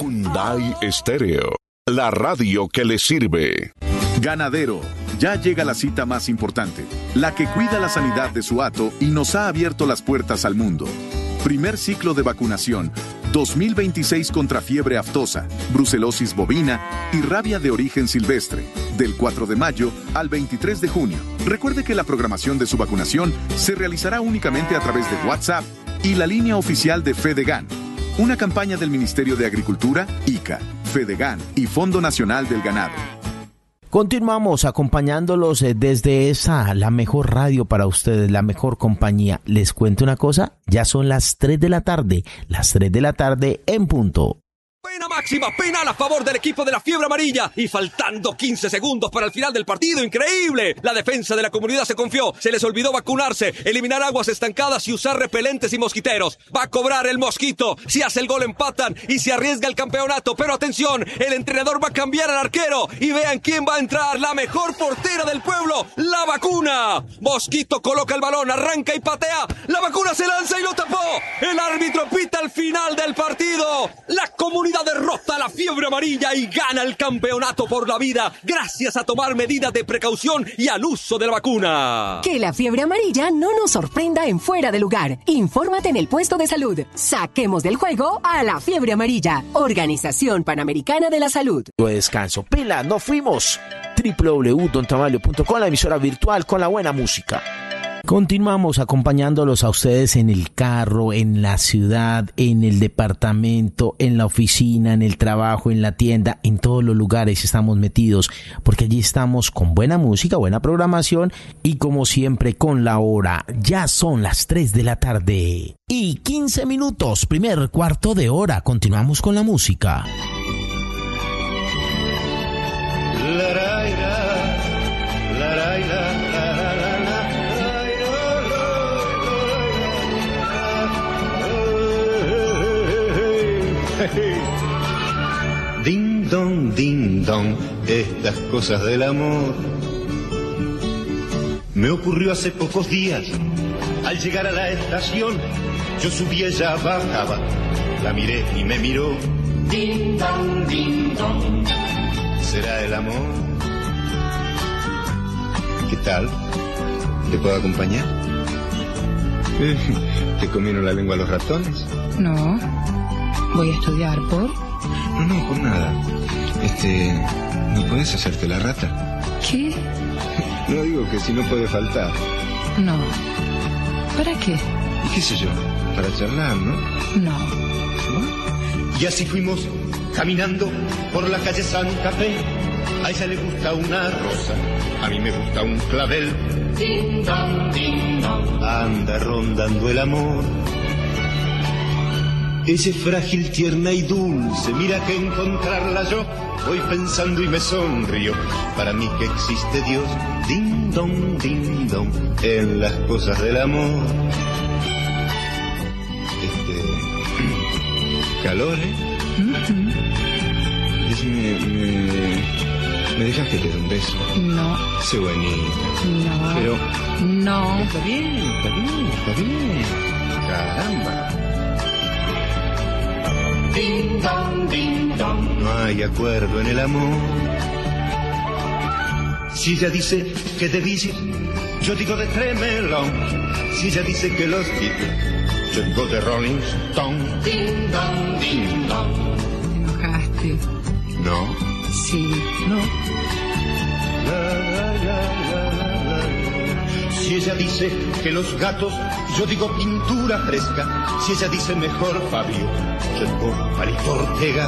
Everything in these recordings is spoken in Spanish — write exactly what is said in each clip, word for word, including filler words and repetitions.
Hyundai Estéreo, la radio que le sirve. Ganadero, ya llega la cita más importante, la que cuida la sanidad de su hato y nos ha abierto las puertas al mundo. Primer ciclo de vacunación dos mil veintiséis contra fiebre aftosa, brucelosis bovina y rabia de origen silvestre, del cuatro de mayo al veintitrés de junio. Recuerde que la programación de su vacunación se realizará únicamente a través de WhatsApp y la línea oficial de FEDEGAN. Una campaña del Ministerio de Agricultura, I C A, FEDEGAN y Fondo Nacional del Ganado. Continuamos acompañándolos desde esa, la mejor radio para ustedes, la mejor compañía. Les cuento una cosa, ya son las tres de la tarde, las tres de la tarde en punto. Pena máxima, penal a favor del equipo de la fiebre amarilla y faltando quince segundos para el final del partido, increíble. La defensa de la comunidad se confió, se les olvidó vacunarse, eliminar aguas estancadas y usar repelentes y mosquiteros. Va a cobrar el Mosquito, si hace el gol empatan y se arriesga el campeonato, pero atención, el entrenador va a cambiar al arquero y vean quién va a entrar, la mejor portera del pueblo, la Vacuna. Mosquito coloca el balón, arranca y patea, la Vacuna se lanza y lo tapó. El árbitro pita el final del partido, la comunidad derrota a la fiebre amarilla y gana el campeonato por la vida gracias a tomar medidas de precaución y al uso de la vacuna. Que la fiebre amarilla no nos sorprenda en fuera de lugar. Infórmate en el puesto de salud. Saquemos del juego a la fiebre amarilla. Organización Panamericana de la Salud. Descanso. Pila, nos fuimos. doble u doble u doble u punto don tamalio punto com, la emisora virtual con la buena música. Continuamos acompañándolos a ustedes en el carro, en la ciudad, en el departamento, en la oficina, en el trabajo, en la tienda, en todos los lugares estamos metidos, porque allí estamos con buena música, buena programación y como siempre con la hora. Ya son las tres de la tarde y quince minutos, primer cuarto de hora. Continuamos con la música. La, la, la, la, la, la, la, la. Ding dong, ding dong, estas cosas del amor. Me ocurrió hace pocos días, al llegar a la estación, yo subí, ella bajaba, la miré y me miró. Ding dong, ding dong, ¿será el amor? ¿Qué tal? ¿Te puedo acompañar? ¿Te comieron la lengua los ratones? No. Voy a estudiar, ¿por? No, no, por nada. Este, ¿no puedes hacerte la rata? ¿Qué? No, digo que si no puede faltar. No. ¿Para qué? ¿Qué sé yo? Para charlar, ¿no? No. ¿No? Y así fuimos caminando por la calle Santa Fe. A ella le gusta una rosa, a mí me gusta un clavel. Ding dong, ding dong. Anda rondando el amor. Ella es frágil, tierna y dulce, mira que encontrarla yo, voy pensando y me sonrío, para mí que existe Dios, ding dong, ding dong, en las cosas del amor. Este... ¿Calor, eh? Uh-huh. Decime, me... ¿me dejas que te dé un beso? No. Sé bonita. No. Pero... No. Está bien, está bien, está bien. Caramba. Ding dong, ding dong. No hay acuerdo en el amor. Si ella dice que de Beatles, yo digo de Tremelón. Si ella dice que los Beatles, yo digo de Rolling Stone. Ding dong, ding dong. ¿Te enojaste? No. Sí. No. La, la, la, la, la, la. Si ella dice que los gatos, yo digo pintura fresca. Si ella dice mejor Fabio, yo digo Palito Ortega.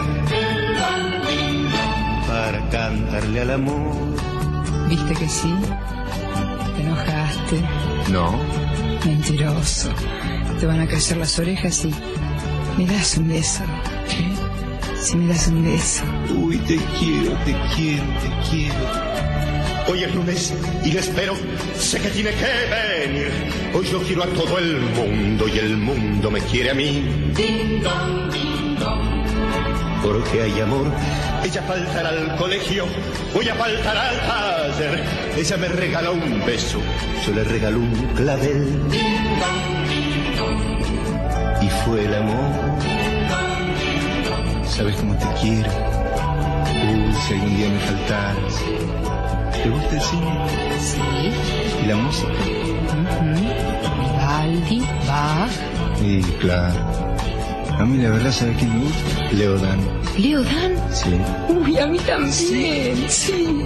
Para cantarle al amor. ¿Viste que sí? ¿Te enojaste? No. Mentiroso. Te van a callar las orejas y me das un beso. ¿Eh? Si me das un beso. Uy, te quiero, te quiero, te quiero. Hoy es lunes y le espero, sé que tiene que venir. Hoy yo quiero a todo el mundo y el mundo me quiere a mí. Ding dong, ding dong. Porque hay amor, ella faltará al colegio, voy a faltar al taller. Ella me regaló un beso, yo le regaló un clavel. Ding dong, ding dong. Y fue el amor. sabes cómo te quiero. Uy, si algún día me faltaras. ¿Te gusta el cine? Sí. ¿Y la música? Uh-huh. Vivaldi, Bach. Sí, claro. A mí la verdad, ¿sabes quién me gusta? Leodan. ¿Leodan? Sí. Uy, a mí también, sí.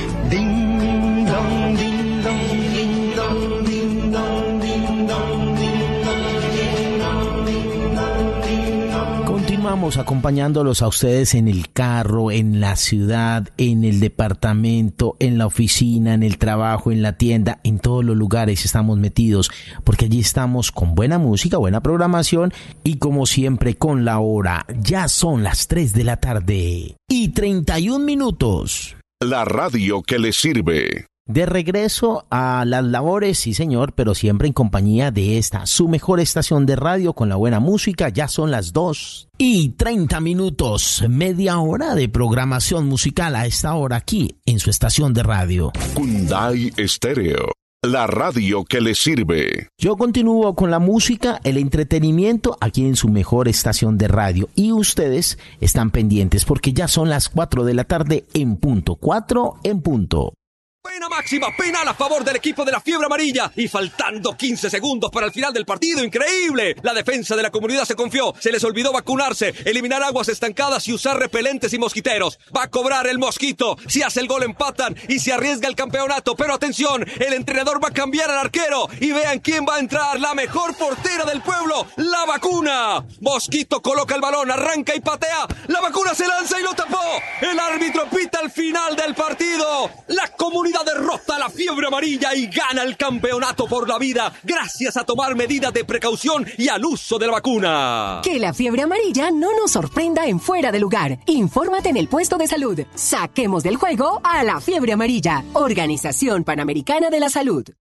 Ding dong, ding dong, ding dong, ding dong, ding dong, ding dong, ding dong, ding dong. Continuamos acompañándolos a ustedes en el carro, en la ciudad, en el departamento, en la oficina, en el trabajo, en la tienda, en todos los lugares estamos metidos, porque allí estamos con buena música, buena programación y como siempre con la hora. Ya son las tres de la tarde y treinta y un minutos. La radio que le sirve. De regreso a las labores, sí señor, pero siempre en compañía de esta, su mejor estación de radio con la buena música. Ya son las dos y treinta minutos, media hora de programación musical a esta hora aquí en su estación de radio. Hyundai Estéreo, la radio que le sirve. Yo continúo con la música, el entretenimiento aquí en su mejor estación de radio y ustedes están pendientes porque ya son las cuatro de la tarde en punto, cuatro en punto. Pena máxima, penal a favor del equipo de la Fiebre Amarilla y faltando quince segundos para el final del partido, increíble. La defensa de la comunidad se confió, se les olvidó vacunarse, eliminar aguas estancadas y usar repelentes y mosquiteros. Va a cobrar el mosquito, si hace el gol empatan y se arriesga el campeonato, pero atención, el entrenador va a cambiar al arquero y vean quién va a entrar, la mejor portera del pueblo, la vacuna. Mosquito coloca el balón, arranca y patea, la vacuna se lanza y lo tapó. El árbitro pita al final del partido. La comunidad derrota a la Fiebre Amarilla y gana el campeonato por la vida gracias a tomar medidas de precaución y al uso de la vacuna. Que la Fiebre Amarilla no nos sorprenda en fuera de lugar. Infórmate en el puesto de salud. Saquemos del juego a la Fiebre Amarilla. Organización Panamericana de la Salud.